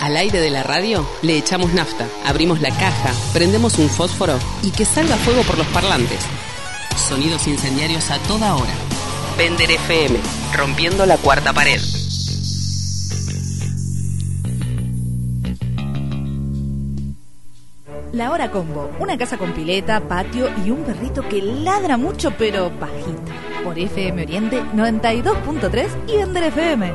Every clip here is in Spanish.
Al aire de la radio le echamos nafta, abrimos la caja, prendemos un fósforo y que salga fuego por los parlantes. Sonidos incendiarios a toda hora. Bender FM, rompiendo la cuarta pared. La Hora Combo, una casa con pileta, patio y un perrito que ladra mucho pero bajito. Por FM Oriente 92.3 y Bender FM.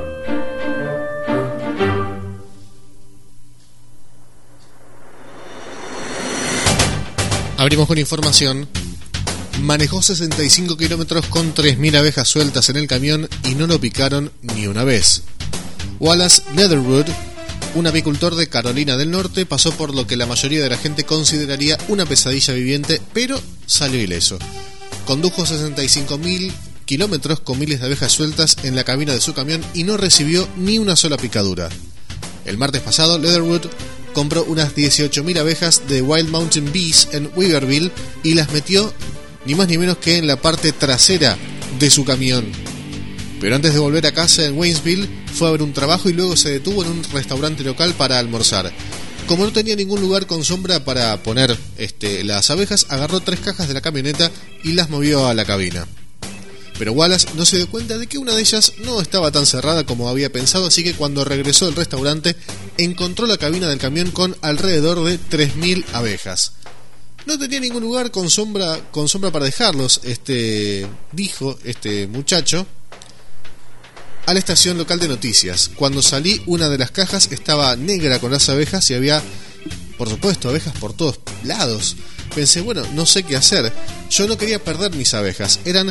Abrimos con información. Manejó 65 kilómetros con 3.000 abejas sueltas en el camión y no lo picaron ni una vez. Wallace Leatherwood, un apicultor de Carolina del Norte, pasó por lo que la mayoría de la gente consideraría una pesadilla viviente, pero salió ileso. Condujo 65.000 kilómetros con miles de abejas sueltas en la cabina de su camión y no recibió ni una sola picadura. El martes pasado, Leatherwood compró unas 18.000 abejas de Wild Mountain Bees en Weaverville y las metió ni más ni menos que en la parte trasera de su camión. Pero antes de volver a casa en Waynesville, fue a ver un trabajo y luego se detuvo en un restaurante local para almorzar. Como no tenía ningún lugar con sombra para poner las abejas, agarró 3 cajas de la camioneta y las movió a la cabina. Pero Wallace no se dio cuenta de que una de ellas no estaba tan cerrada como había pensado, así que cuando regresó al restaurante encontró la cabina del camión con alrededor de 3.000 abejas. No tenía ningún lugar con sombra para dejarlos, dijo este muchacho a la estación local de noticias. Cuando salí, una de las cajas estaba negra con las abejas y había, por supuesto, abejas por todos lados. Pensé, bueno, no sé qué hacer. Yo no quería perder mis abejas. Eran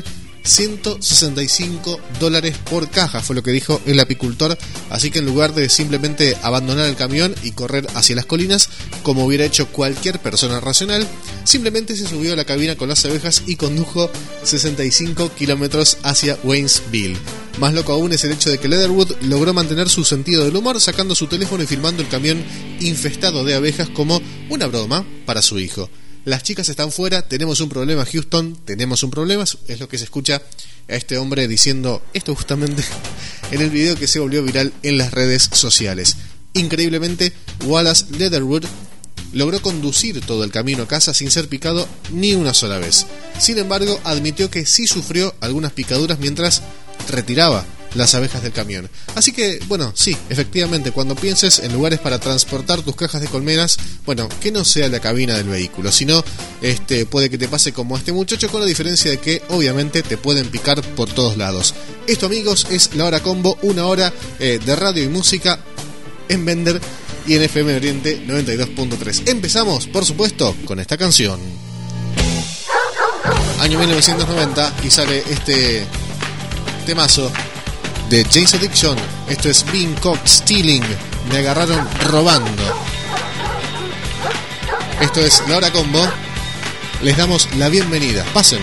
$165 por caja, fue lo que dijo el apicultor, así que en lugar de simplemente abandonar el camión y correr hacia las colinas, como hubiera hecho cualquier persona racional, simplemente se subió a la cabina con las abejas y condujo 65 kilómetros hacia Waynesville. Más loco aún es el hecho de que Leatherwood logró mantener su sentido del humor sacando su teléfono y filmando el camión infestado de abejas como una broma para su hijo. Las chicas están fuera, tenemos un problema, Houston, tenemos un problema, es lo que se escucha a este hombre diciendo esto justamente en el video que se volvió viral en las redes sociales. Increíblemente, Wallace Leatherwood logró conducir todo el camino a casa sin ser picado ni una sola vez. Sin embargo, admitió que sí sufrió algunas picaduras mientras retiraba las abejas del camión. Así que, bueno, sí, efectivamente, cuando pienses en lugares para transportar tus cajas de colmenas, bueno, que no sea la cabina del vehículo, sino puede que te pase como a este muchacho, con la diferencia de que obviamente te pueden picar por todos lados. Esto, amigos, es La Hora Combo, una hora de radio y música en Bender y en FM Oriente 92.3. Empezamos, por supuesto, con esta canción. Año 1990 y sale este temazo de Jane's Addiction. Esto es Being Caught Stealing. Me agarraron robando. Esto es La Hora Combo. Les damos la bienvenida. Pasen.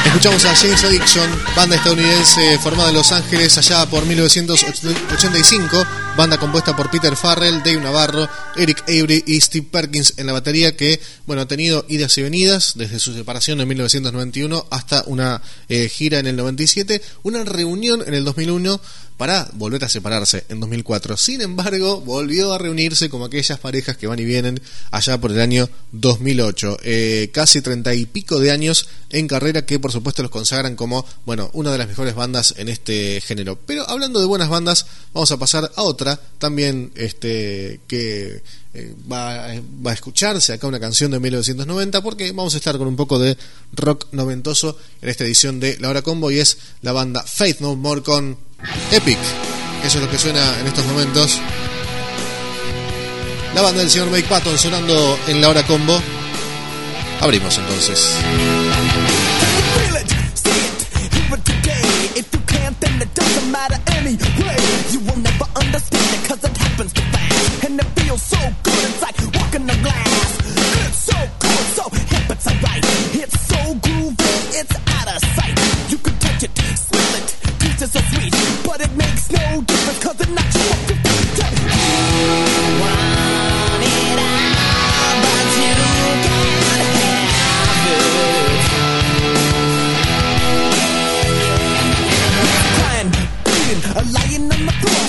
Escuchamos a James Addiction, banda estadounidense formada en Los Ángeles allá por 1985, banda compuesta por Peter Farrell, Dave Navarro, Eric Avery y Steve Perkins en la batería, que bueno, ha tenido idas y venidas desde su separación en 1991 hasta una gira en el 97, una reunión en el 2001 para volver a separarse en 2004. Sin embargo, volvió a reunirse como aquellas parejas que van y vienen allá por el año 2008. Casi 30 y pico de años en carrera que por supuesto los consagran como, bueno, una de las mejores bandas en este género. Pero hablando de buenas bandas, vamos a pasar a otra también que va a escucharse acá una canción de 1990, porque vamos a estar con un poco de rock noventoso en esta edición de La Hora Combo, y es la banda Faith No More con Epic. Eso es lo que suena en estos momentos. La banda del señor Mike Patton sonando en La Hora Combo. Abrimos entonces. It's so sweet, but it makes no difference, 'cause it's not your you want it all, but you can't have it. Crying, bleeding, lying on the floor.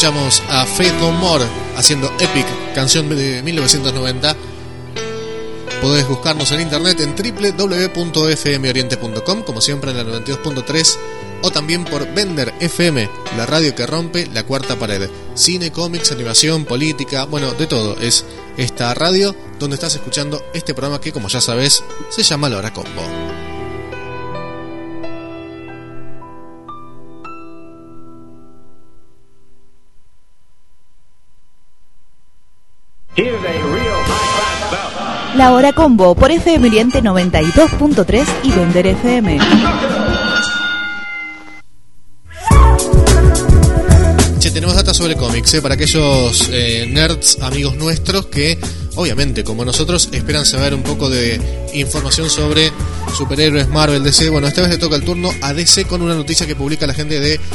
Escuchamos a Faith No More haciendo Epic, canción de 1990. Podés buscarnos en internet en www.fmoriente.com, como siempre en la 92.3, o también por Bender FM, la radio que rompe la cuarta pared. Cine, cómics, animación, política, bueno, de todo. Es esta radio donde estás escuchando este programa que, como ya sabes, se llama La Hora Combo. La Hora Combo por FM Oriente 92.3 y Bender FM. Che, tenemos datos sobre cómics, para aquellos nerds amigos nuestros que, obviamente, como nosotros, esperan saber un poco de información sobre superhéroes, Marvel, DC. Bueno, esta vez le toca el turno a DC con una noticia que publica la gente de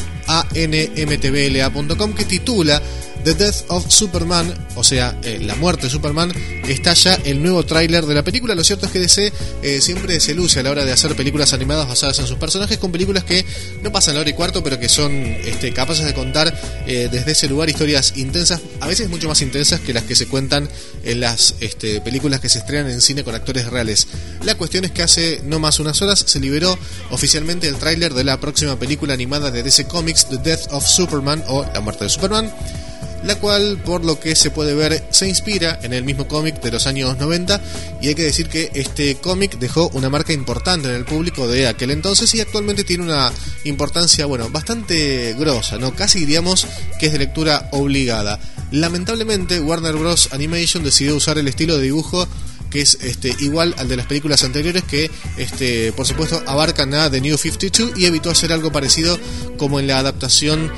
anmtbla.com que titula The Death of Superman, o sea, la muerte de Superman. Está ya el nuevo tráiler de la película. Lo cierto es que DC siempre se luce a la hora de hacer películas animadas basadas en sus personajes, con películas que no pasan la hora y cuarto, pero que son capaces de contar desde ese lugar historias intensas, a veces mucho más intensas que las que se cuentan en las películas que se estrenan en cine con actores reales. La cuestión es que hace no más unas horas se liberó oficialmente el tráiler de la próxima película animada de DC Comics, The Death of Superman, o La Muerte de Superman, la cual, por lo que se puede ver, se inspira en el mismo cómic de los años 90, y hay que decir que este cómic dejó una marca importante en el público de aquel entonces y actualmente tiene una importancia, bueno, bastante grosa, ¿no? Casi diríamos que es de lectura obligada. Lamentablemente, Warner Bros. Animation decidió usar el estilo de dibujo que es igual al de las películas anteriores, que por supuesto abarcan a The New 52, y evitó hacer algo parecido como en la adaptación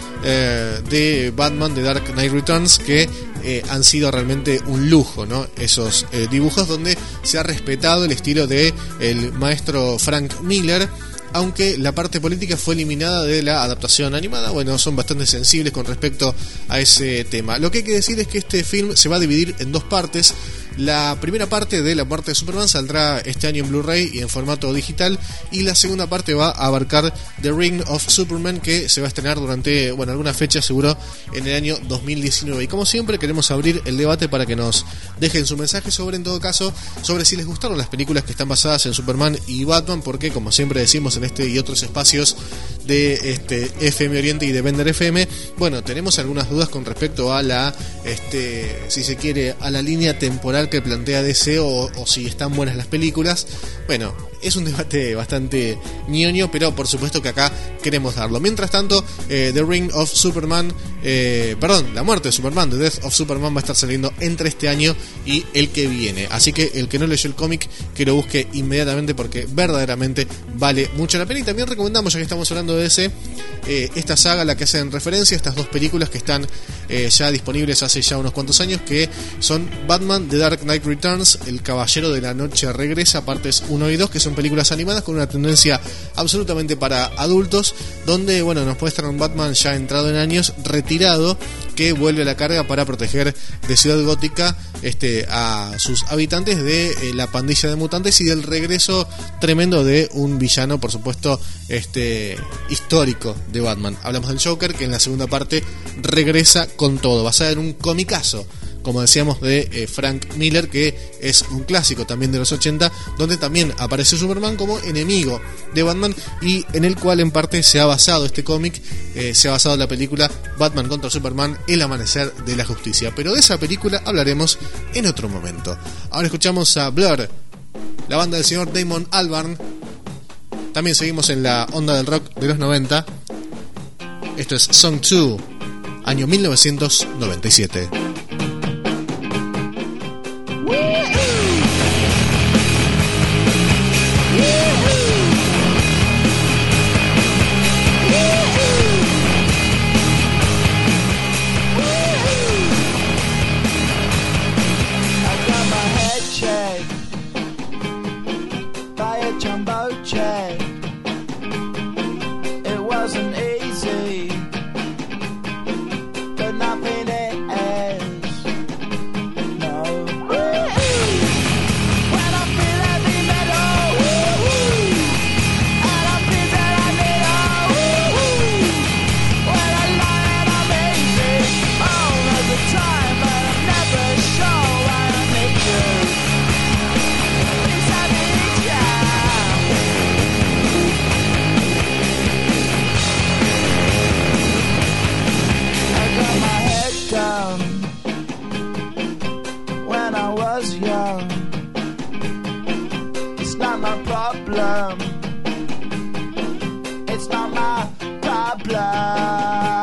de Batman de Dark Knight Returns, que han sido realmente un lujo, ¿no? Esos dibujos donde se ha respetado el estilo de el maestro Frank Miller, aunque la parte política fue eliminada de la adaptación animada. Bueno, son bastante sensibles con respecto a ese tema. Lo que hay que decir es que este film se va a dividir en dos partes. La primera parte de La Muerte de Superman saldrá este año en Blu-ray y en formato digital, y la segunda parte va a abarcar The Reign of Superman, que se va a estrenar durante, bueno, alguna fecha seguro en el año 2019. Y como siempre queremos abrir el debate para que nos dejen su mensaje sobre, en todo caso, sobre si les gustaron las películas que están basadas en Superman y Batman, porque como siempre decimos en este y otros espacios de FM Oriente y de Bender FM, bueno, tenemos algunas dudas con respecto a la si se quiere, a la línea temporal que plantea DC, o si están buenas las películas. Bueno, es un debate bastante ñoño, pero por supuesto que acá queremos darlo. Mientras tanto, The Reign of Superman, La Muerte de Superman, The Death of Superman, va a estar saliendo entre este año y el que viene. Así que el que no leyó el cómic, que lo busque inmediatamente, porque verdaderamente vale mucho la pena. Y también recomendamos, ya que estamos hablando de DC, esta saga a la que hacen referencia, estas dos películas que están ya disponibles hace ya unos cuantos años, que son Batman The Dark Knight Returns, El Caballero de la Noche Regresa, partes 1 y 2, que son películas animadas con una tendencia absolutamente para adultos, donde, bueno, nos muestran un Batman ya entrado en años, retirado, que vuelve a la carga para proteger de Ciudad Gótica a sus habitantes de la pandilla de mutantes y del regreso tremendo de un villano, por supuesto, histórico de Batman. Hablamos del Joker, que en la segunda parte regresa con todo, basada en un comicazo, como decíamos, de Frank Miller, que es un clásico también de los 80, donde también aparece Superman como enemigo de Batman, y en el cual en parte se ha basado este cómic, se ha basado la película Batman contra Superman, El Amanecer de la Justicia. Pero de esa película hablaremos en otro momento. Ahora escuchamos a Blur, la banda del señor Damon Albarn. También seguimos en la onda del rock de los 90. Esto es Song 2, año 1997. It wasn't easy, but nothing is. problem. It's not my problem.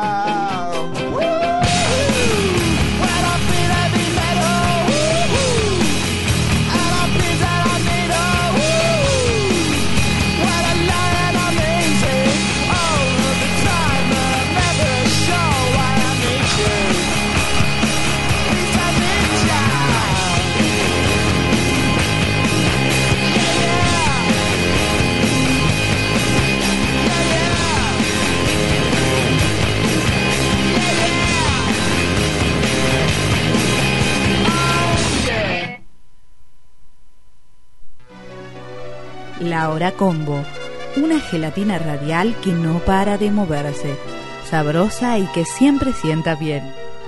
La Hora Combo, una gelatina radial que no para de moverse, sabrosa y que siempre sienta bien.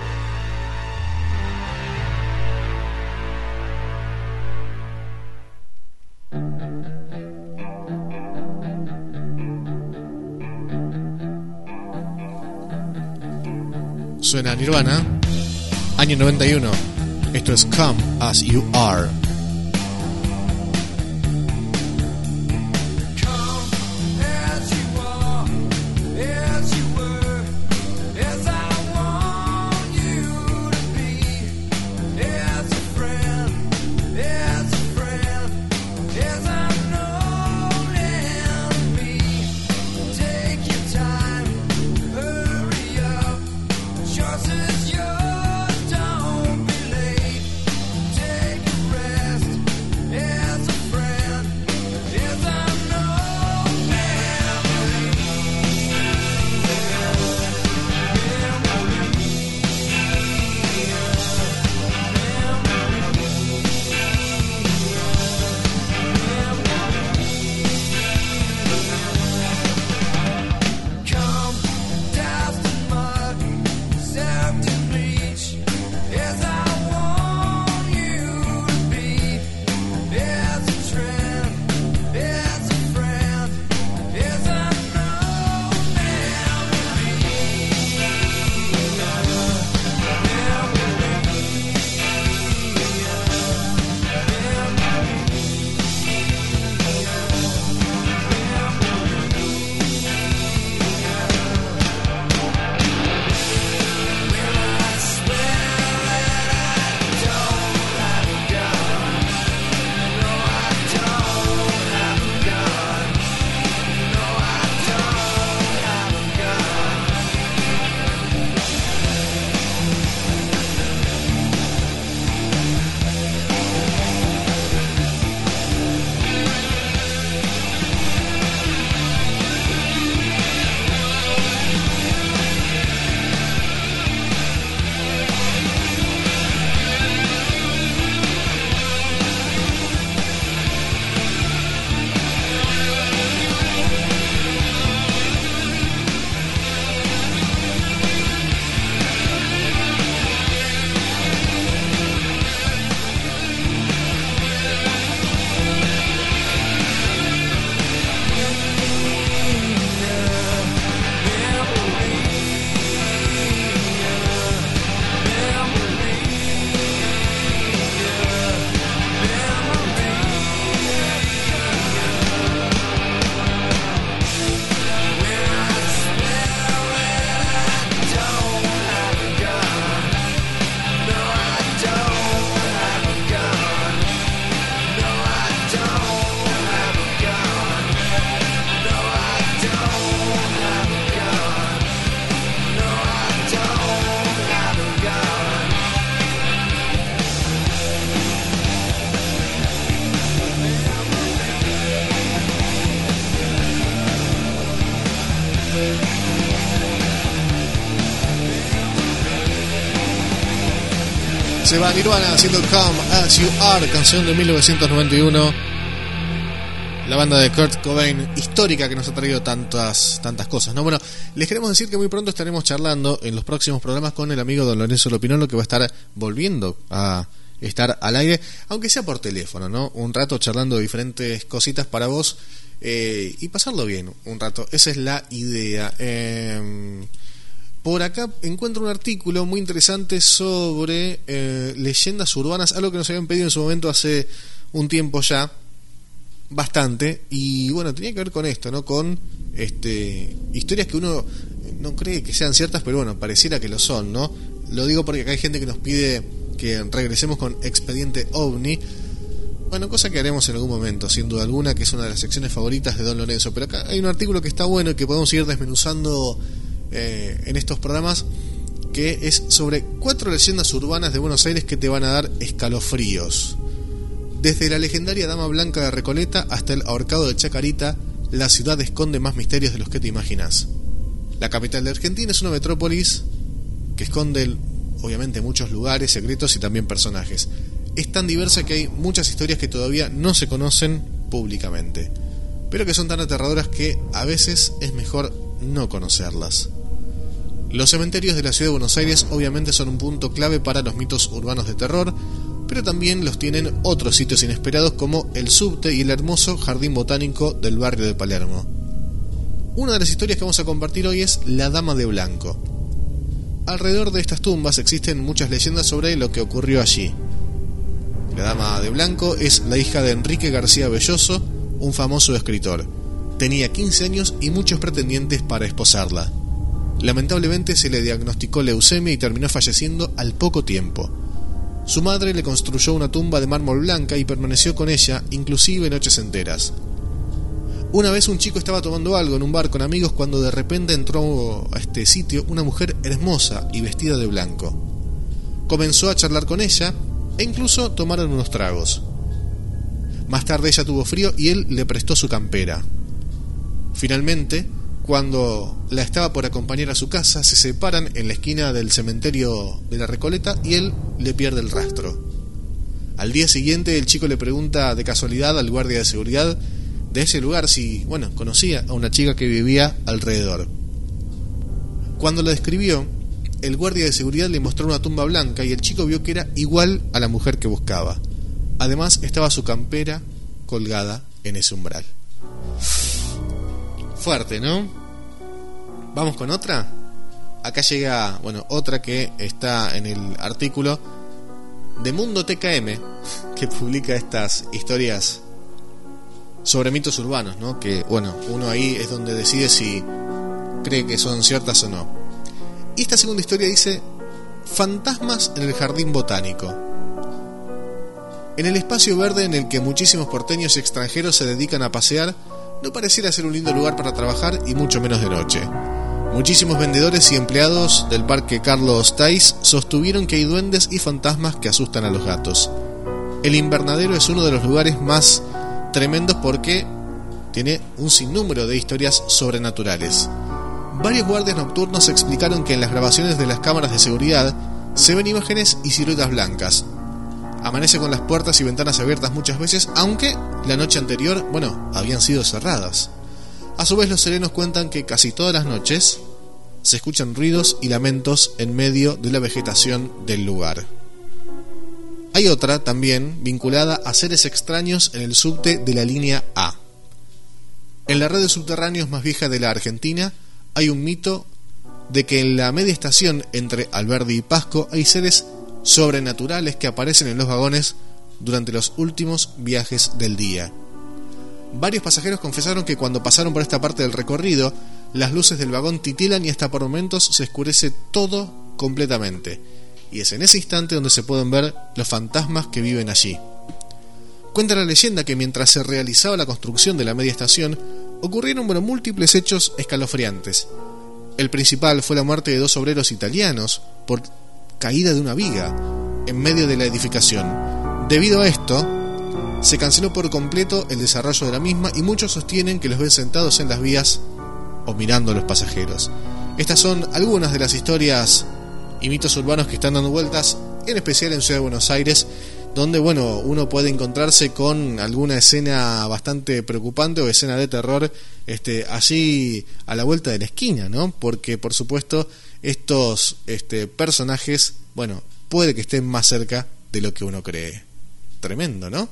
Suena Nirvana, año 91. Esto es Come As You Are. Se va Nirvana haciendo Come As You Are, canción de 1991. La banda de Kurt Cobain, histórica, que nos ha traído tantas cosas, ¿no? Bueno, les queremos decir que muy pronto estaremos charlando en los próximos programas con el amigo Don Lorenzo Lopinolo, que va a estar volviendo a estar al aire, aunque sea por teléfono, ¿no? Un rato charlando de diferentes cositas para vos y pasarlo bien un rato. Esa es la idea. Por acá encuentro un artículo muy interesante sobre leyendas urbanas, algo que nos habían pedido en su momento hace un tiempo ya. bastante, y bueno, tenía que ver con esto, ¿no? Con historias que uno no cree que sean ciertas, pero bueno, pareciera que lo son, ¿no? Lo digo porque acá hay gente que nos pide que regresemos con Expediente OVNI. Bueno, cosa que haremos en algún momento, sin duda alguna, que es una de las secciones favoritas de Don Lorenzo. Pero acá hay un artículo que está bueno y que podemos ir desmenuzando en estos programas, que es sobre 4 leyendas urbanas de Buenos Aires que te van a dar escalofríos. Desde la legendaria Dama Blanca de Recoleta hasta el ahorcado de Chacarita, la ciudad esconde más misterios de los que te imaginas. La capital de Argentina es una metrópolis que esconde, obviamente, muchos lugares secretos y también personajes. Es tan diversa que hay muchas historias que todavía no se conocen públicamente, pero que son tan aterradoras que a veces es mejor no conocerlas. Los cementerios de la ciudad de Buenos Aires obviamente son un punto clave para los mitos urbanos de terror, pero también los tienen otros sitios inesperados como el subte y el hermoso jardín botánico del barrio de Palermo. Una de las historias que vamos a compartir hoy es La Dama de Blanco. Alrededor de estas tumbas existen muchas leyendas sobre lo que ocurrió allí. La Dama de Blanco es la hija de Enrique García Belloso, un famoso escritor. Tenía 15 años y muchos pretendientes para esposarla. Lamentablemente se le diagnosticó leucemia y terminó falleciendo al poco tiempo. Su madre le construyó una tumba de mármol blanca y permaneció con ella, inclusive noches enteras. Una vez un chico estaba tomando algo en un bar con amigos cuando de repente entró a este sitio una mujer hermosa y vestida de blanco. Comenzó a charlar con ella e incluso tomaron unos tragos. Más tarde ella tuvo frío y él le prestó su campera. Finalmente, cuando la estaba por acompañar a su casa, se separan en la esquina del cementerio de la Recoleta y él le pierde el rastro. Al día siguiente el chico le pregunta de casualidad al guardia de seguridad de ese lugar si, conocía a una chica que vivía alrededor. Cuando la describió, el guardia de seguridad le mostró una tumba blanca y el chico vio que era igual a la mujer que buscaba. Además estaba su campera colgada en ese umbral. Fuerte, ¿no? ¿Vamos con otra? Acá llega, otra que está en el artículo de Mundo TKM, que publica estas historias sobre mitos urbanos, ¿no? Que, uno ahí es donde decide si cree que son ciertas o no. Y esta segunda historia dice: Fantasmas en el jardín botánico. En el espacio verde en el que muchísimos porteños y extranjeros se dedican a pasear, no pareciera ser un lindo lugar para trabajar y mucho menos de noche. Muchísimos vendedores y empleados del parque Carlos Tais sostuvieron que hay duendes y fantasmas que asustan a los gatos. El invernadero es uno de los lugares más tremendos porque tiene un sinnúmero de historias sobrenaturales. Varios guardias nocturnos explicaron que en las grabaciones de las cámaras de seguridad se ven imágenes y siluetas blancas. Amanece con las puertas y ventanas abiertas muchas veces, aunque la noche anterior, habían sido cerradas. A su vez, los serenos cuentan que casi todas las noches se escuchan ruidos y lamentos en medio de la vegetación del lugar. Hay otra también vinculada a seres extraños en el subte de la línea A. En la red de subterráneos más vieja de la Argentina hay un mito de que en la media estación entre Alberdi y Pasco hay seres sobrenaturales que aparecen en los vagones durante los últimos viajes del día. Varios pasajeros confesaron que cuando pasaron por esta parte del recorrido, las luces del vagón titilan y hasta por momentos se oscurece todo completamente, y es en ese instante donde se pueden ver los fantasmas que viven allí. Cuenta la leyenda que mientras se realizaba la construcción de la media estación, ocurrieron múltiples hechos escalofriantes. El principal fue la muerte de 2 obreros italianos por caída de una viga en medio de la edificación. Debido a esto, se canceló por completo el desarrollo de la misma y muchos sostienen que los ven sentados en las vías o mirando a los pasajeros. Estas son algunas de las historias y mitos urbanos que están dando vueltas, en especial en Ciudad de Buenos Aires, donde uno puede encontrarse con alguna escena bastante preocupante o escena de terror allí a la vuelta de la esquina, ¿no? Porque por supuesto estos personajes, puede que estén más cerca de lo que uno cree. Tremendo, ¿no?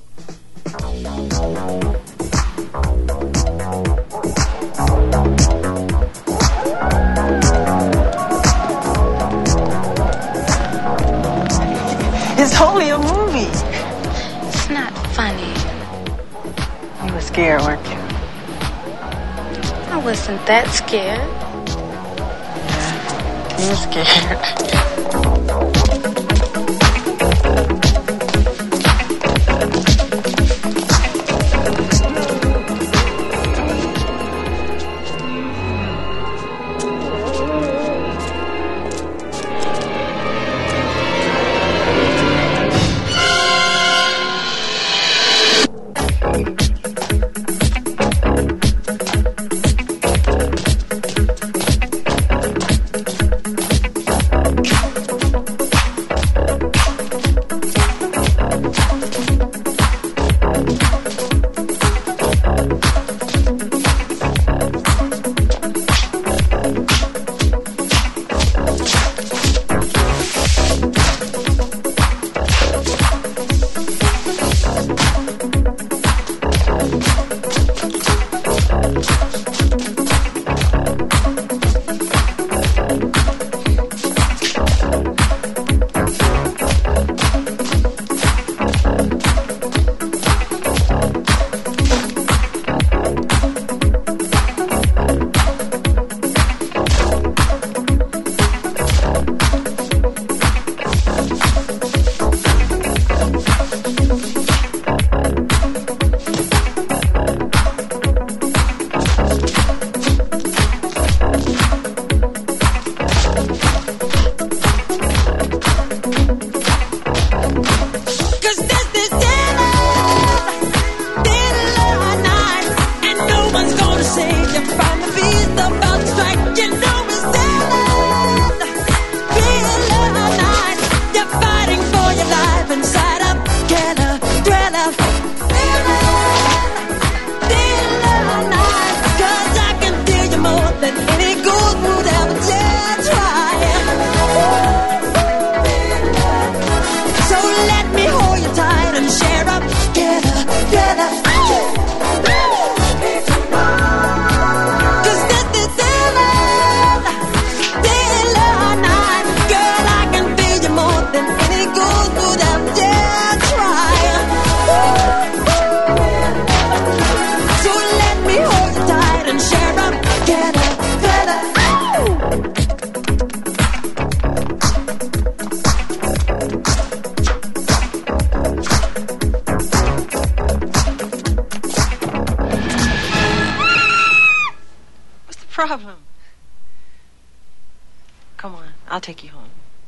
It's only a movie. It's not funny. You were scared, weren't you? I wasn't that scared. You were scared. problem? Come on, I'll take you home.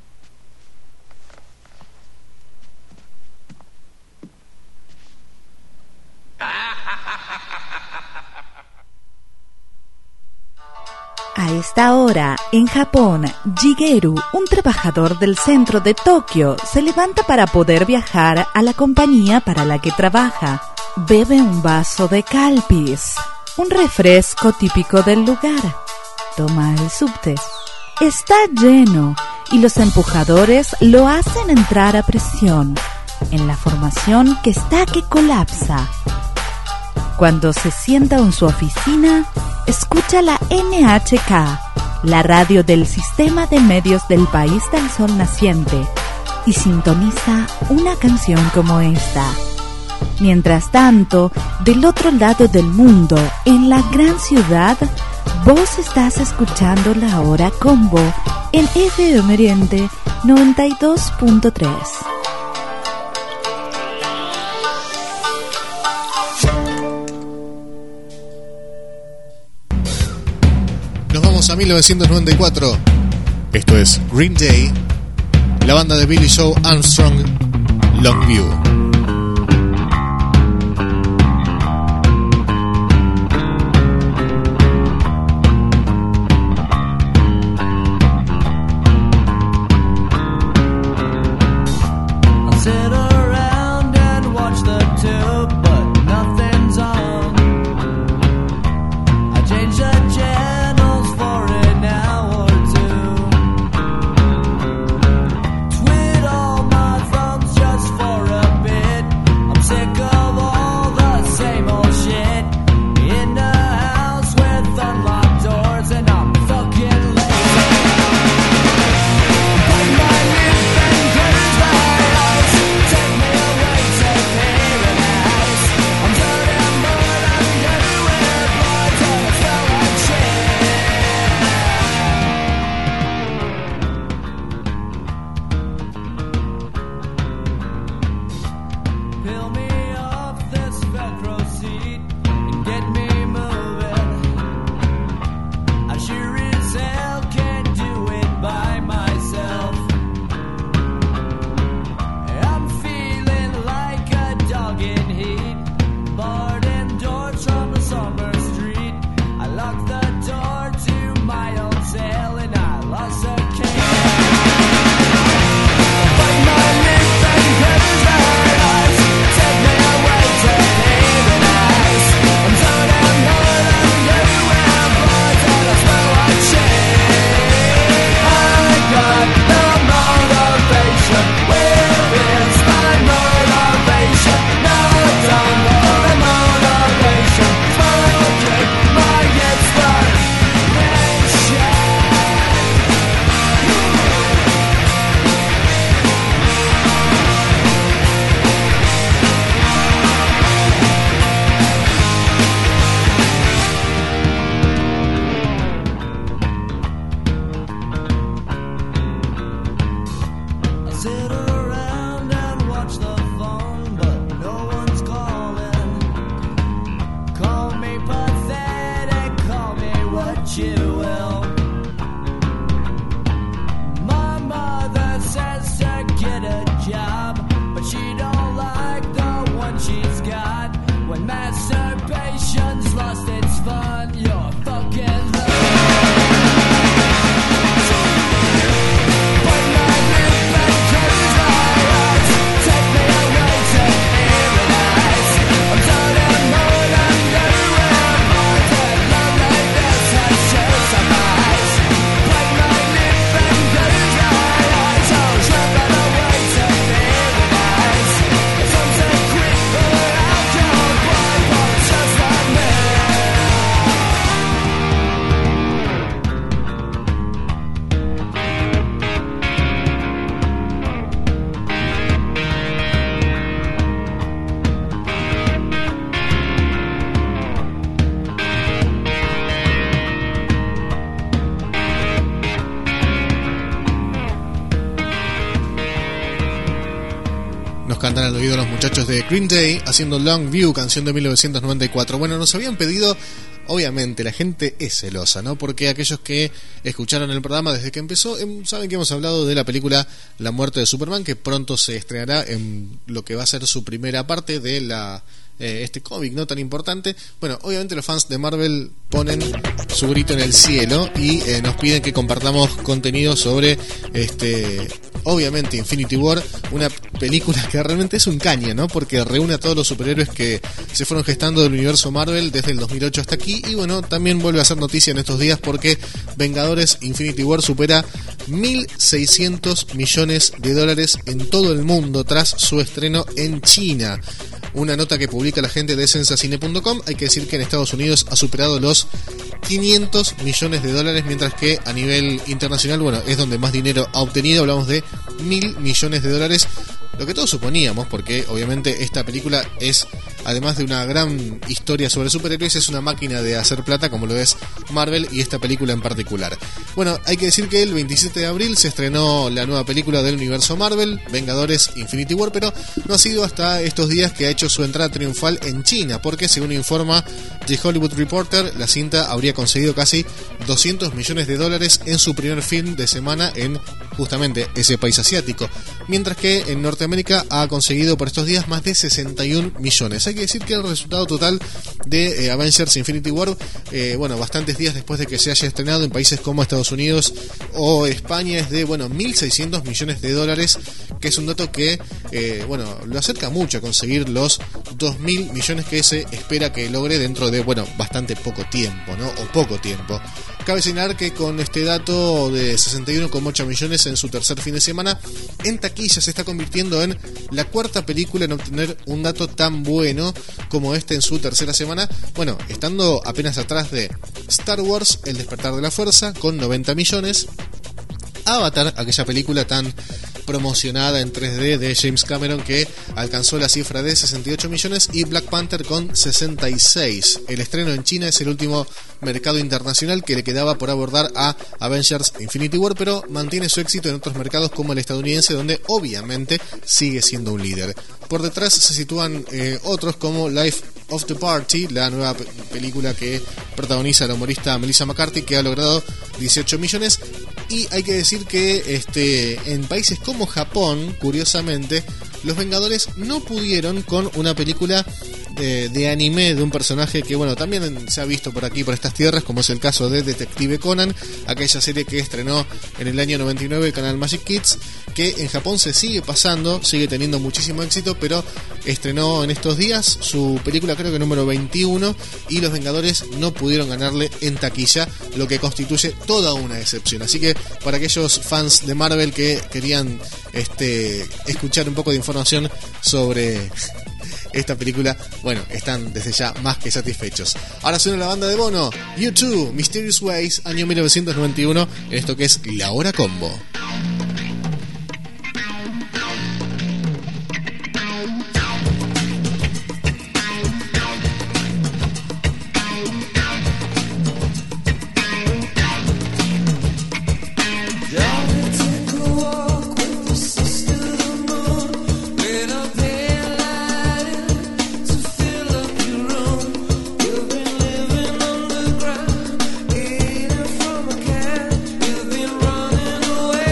A esta hora, en Japón, Jigeru, un trabajador del centro de Tokio, se levanta para poder viajar a la compañía para la que trabaja. Bebe un vaso de calpis, un refresco típico del lugar. Toma el subte. Está lleno y los empujadores lo hacen entrar a presión, en la formación que está que colapsa. Cuando se sienta en su oficina, escucha la NHK, la radio del sistema de medios del país del sol naciente, y sintoniza una canción como esta. Mientras tanto, del otro lado del mundo, en la gran ciudad, vos estás escuchando La Hora Combo en FM Oriente 92.3. A 1994. Esto es Green Day, la banda de Billy Joe Armstrong, Longview. Tweet all my thumbs just for a bit. al oído los muchachos de Green Day haciendo Longview, canción de 1994. Bueno, nos habían pedido, obviamente la gente es celosa, ¿no? Porque aquellos que escucharon el programa desde que empezó saben que hemos hablado de la película La muerte de Superman, que pronto se estrenará en lo que va a ser su primera parte de la este cómic no tan importante. Bueno, obviamente los fans de Marvel ponen su grito en el cielo y nos piden que compartamos contenido sobre obviamente Infinity War, una película que realmente es un caña, ¿no? Porque reúne a todos los superhéroes que se fueron gestando del universo Marvel desde el 2008 hasta aquí, y bueno, también vuelve a ser noticia en estos días porque Vengadores Infinity War supera 1.600 millones de dólares en todo el mundo tras su estreno en China. Una nota que publica la gente de sensacine.com, hay que decir que en Estados Unidos ha superado los 500 millones de dólares, mientras que a nivel internacional, bueno, es donde más dinero ha obtenido, hablamos de 1.000 millones de dólares, lo que todos suponíamos, porque obviamente esta película es, además de una gran historia sobre superhéroes, es una máquina de hacer plata como lo es Marvel y esta película en particular. Bueno, hay que decir que el 27 de abril se estrenó la nueva película del universo Marvel, Vengadores Infinity War, pero no ha sido hasta estos días que ha hecho su entrada triunfal en China, porque según informa The Hollywood Reporter, la cinta habría conseguido casi 200 millones de dólares en su primer fin de semana en justamente ese país asiático, mientras que en Norteamérica ha conseguido por estos días más de 61 millones. Hay que decir que el resultado total de Avengers Infinity War, bueno, bastantes días después de que se haya estrenado en países como Estados Unidos o España, es de, bueno, 1.600 millones de dólares, que es un dato que, bueno, lo acerca mucho a conseguir los 2.000 millones que se espera que logre dentro de, bueno, bastante poco tiempo, ¿no? O poco tiempo. Cabe señalar que con este dato de 61,8 millones en su tercer fin de semana, en taquilla se está convirtiendo en la cuarta película en obtener un dato tan bueno como este en su tercera semana, bueno, estando apenas atrás de Star Wars, El despertar de la fuerza, con 90 millones, Avatar, aquella película tan promocionada en 3D de James Cameron que alcanzó la cifra de 68 millones, y Black Panther con 66. El estreno en China es el último mercado internacional que le quedaba por abordar a Avengers Infinity War, pero mantiene su éxito en otros mercados como el estadounidense, donde obviamente sigue siendo un líder. Por detrás se sitúan otros como Life of the Party, la nueva película que protagoniza la humorista Melissa McCarthy, que ha logrado 18 millones. Y hay que decir que en países como Japón, curiosamente, los Vengadores no pudieron con una película de anime de un personaje que, bueno, también se ha visto por aquí, por estas tierras, como es el caso de Detective Conan, aquella serie que estrenó en el año 99 el canal Magic Kids, que en Japón se sigue pasando, sigue teniendo muchísimo éxito, pero estrenó en estos días su película, creo que número 21, y los Vengadores no pudieron ganarle en taquilla, lo que constituye toda una excepción. Así que para aquellos fans de Marvel que querían escuchar un poco de información sobre esta película, bueno, están desde ya más que satisfechos. Ahora suena la banda de Bono, U2, Mysterious Ways, año 1991, en esto que es La Hora Combo. Away.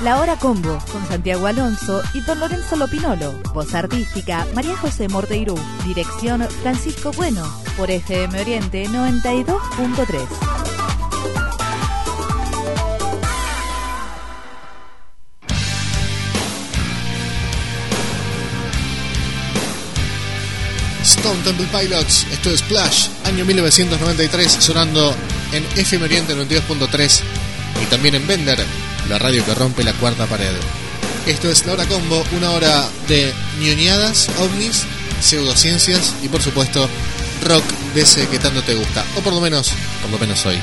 La Hora Combo, con Santiago Alonso y Don Lorenzo Lopinolo. Voz artística, María José Mordeirú. Dirección, Francisco Bueno. Por FM Oriente 92.3. Stone Temple Pilots, esto es Splash, año 1993, sonando en FM Oriente 92.3 y también en Bender, la radio que rompe la cuarta pared. Esto es La Hora Combo, una hora de ñoñadas, ovnis, pseudociencias y por supuesto rock de ese que tanto te gusta, o por lo menos hoy.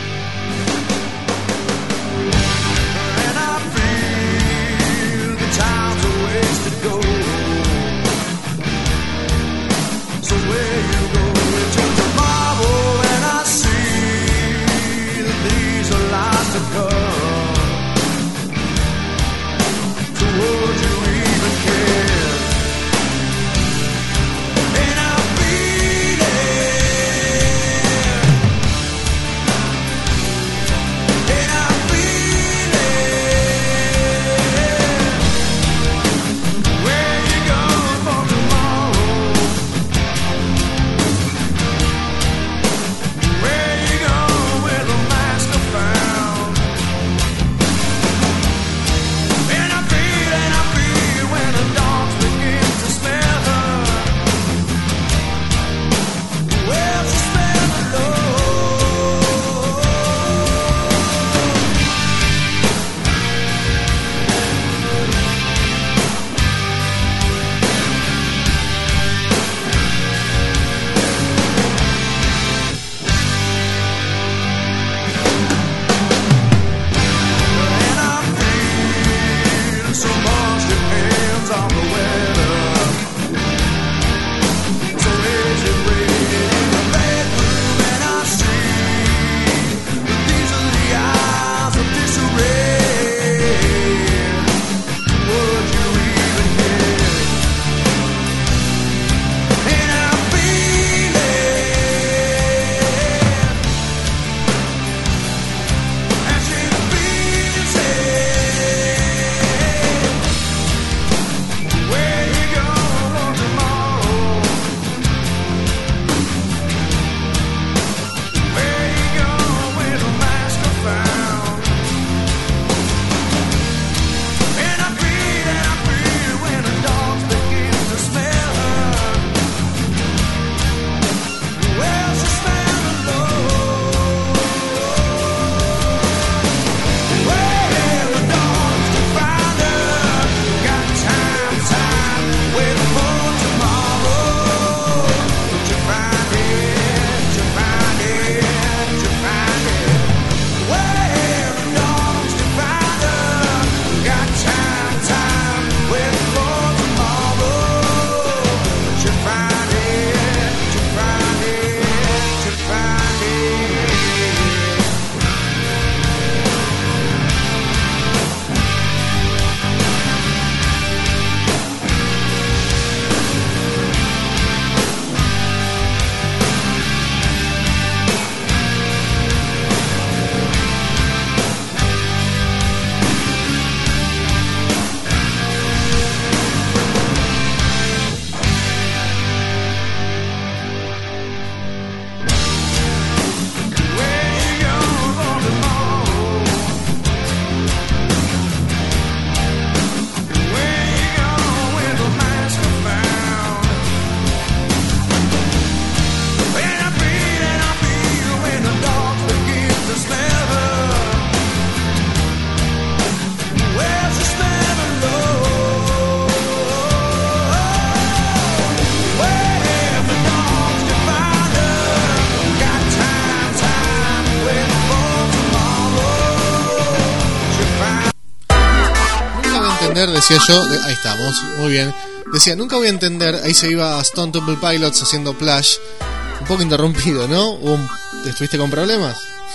Decía yo, ahí estamos, muy bien. Decía, nunca voy a entender, ahí se iba a Stone Temple Pilots haciendo Splash. Un poco interrumpido, ¿no? ¿Estuviste con problemas?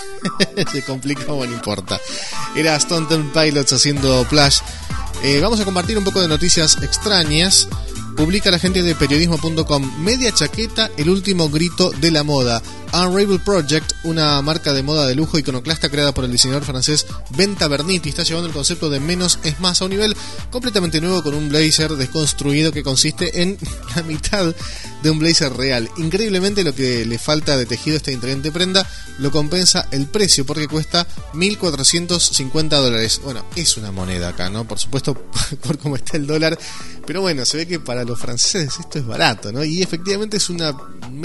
Se complicó, bueno, no importa. Era Stone Temple Pilots haciendo Splash. Vamos a compartir un poco de noticias extrañas. publica la gente de periodismo.com: media chaqueta, el último grito de la moda. Unravel Project, una marca de moda de lujo iconoclasta creada por el diseñador francés Ben Taverniti, está llevando el concepto de menos es más a un nivel completamente nuevo con un blazer desconstruido que consiste en la mitad de un blazer real. Increíblemente, lo que le falta de tejido a esta intrigante prenda lo compensa el precio, porque cuesta $1.450. Bueno, es una moneda acá, ¿no? Por supuesto, por cómo está el dólar, pero bueno, se ve que para los franceses esto es barato, ¿no? Y efectivamente es un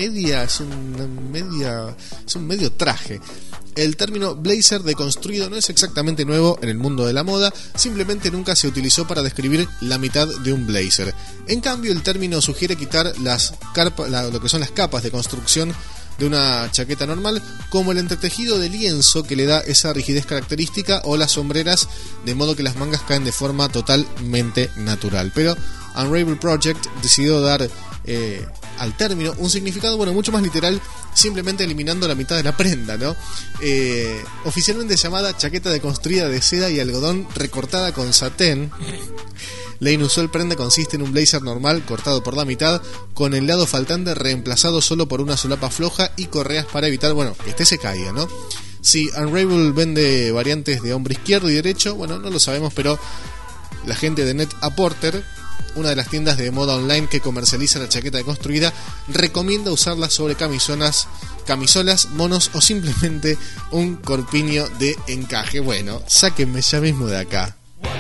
medio traje. El término blazer deconstruido no es exactamente nuevo en el mundo de la moda, simplemente nunca se utilizó para describir la mitad de un blazer. En cambio, el término sugiere quitar lo que son las capas de construcción de una chaqueta normal, como el entretejido de lienzo que le da esa rigidez característica, o las sombreras, de modo que las mangas caen de forma totalmente natural. Pero Unravel Project decidió dar al término un significado, bueno, mucho más literal, simplemente eliminando la mitad de la prenda, ¿no? Oficialmente llamada chaqueta deconstruida de seda y algodón recortada con satén, la inusual prenda consiste en un blazer normal cortado por la mitad, con el lado faltante reemplazado solo por una solapa floja y correas para evitar, bueno, que este se caiga, ¿no? Si Unravel vende variantes de hombro izquierdo y derecho, bueno, no lo sabemos, pero la gente de Net-a-Porter, una de las tiendas de moda online que comercializa la chaqueta deconstruida, recomienda usarla sobre camisolas, monos o simplemente un corpiño de encaje. Bueno, sáquenme ya mismo de acá.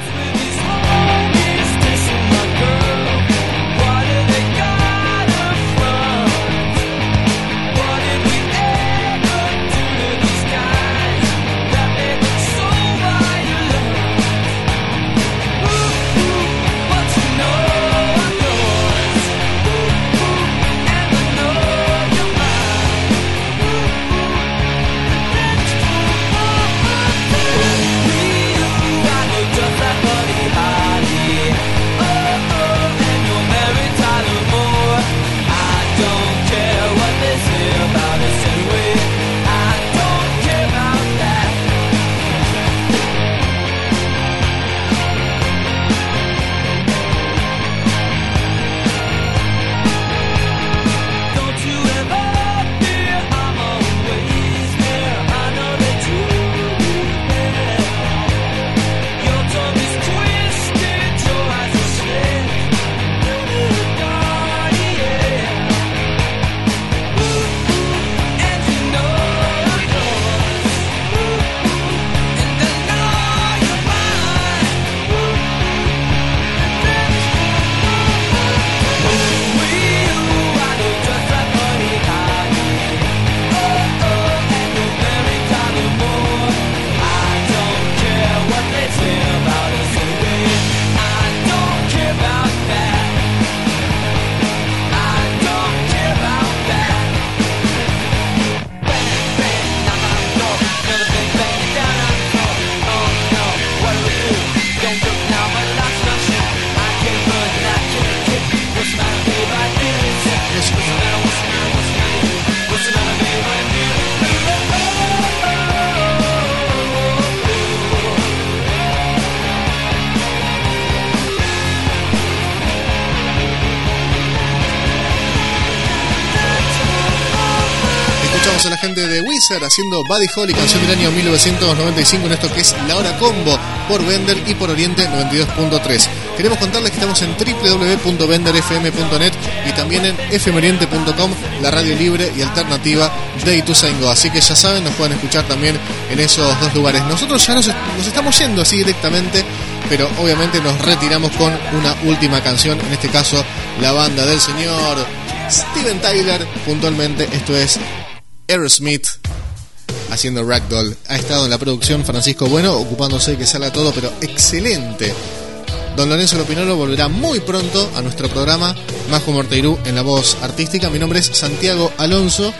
A la gente de Wizard haciendo Buddy Holly, canción del año 1995, en esto que es La Hora Combo por Bender y por Oriente 92.3. Queremos contarles que estamos en www.benderfm.net y también en fmoriente.com, la radio libre y alternativa de Ituzaingó. Así que ya saben, nos pueden escuchar también en esos dos lugares. Nosotros ya nos estamos yendo así directamente, pero obviamente nos retiramos con una última canción, en este caso la banda del señor Steven Tyler, puntualmente esto es Aerosmith haciendo Ragdoll. Ha estado en la producción Francisco Bueno, ocupándose de que salga todo, pero excelente. Don Lorenzo Lopinolo volverá muy pronto a nuestro programa, Majo Morteirú en la voz artística. Mi nombre es Santiago Alonso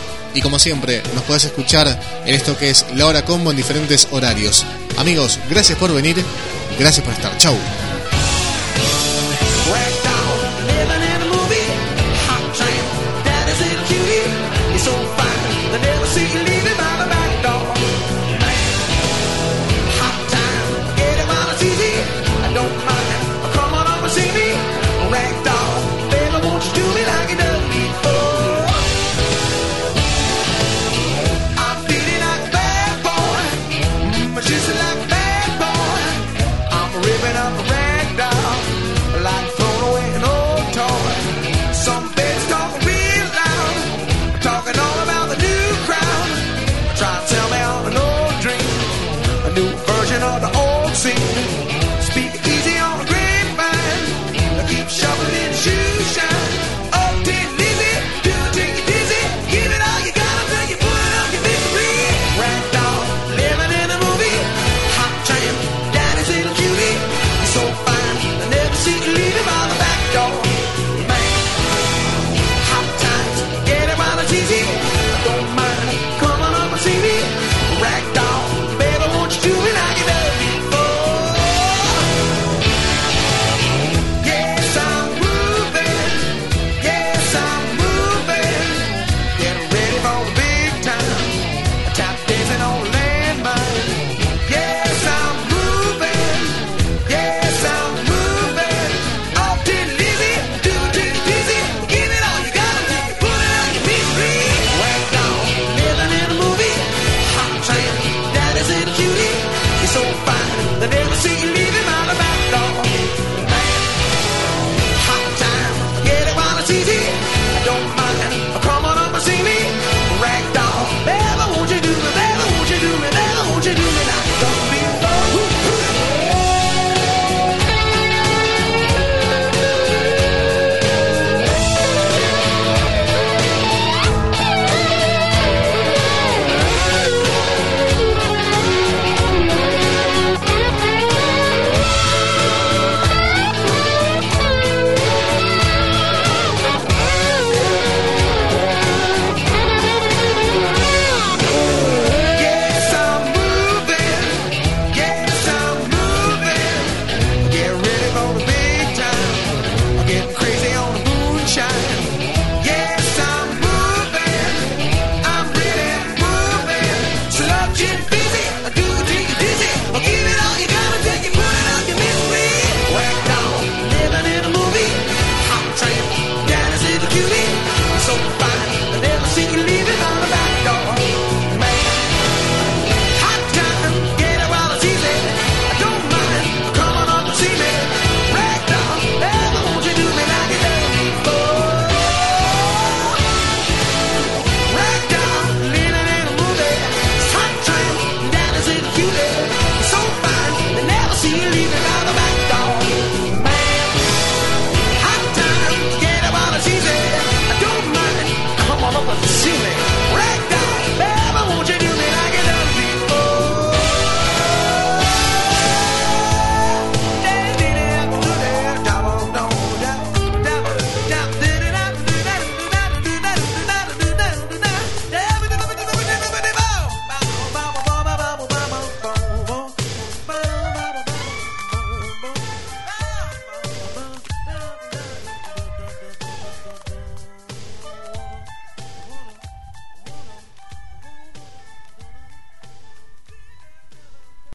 y como siempre nos podés escuchar en esto que es La Hora Combo en diferentes horarios. Amigos, gracias por venir, gracias por estar. Chau. Don't mind, come on over, see me, ragdoll. she leave my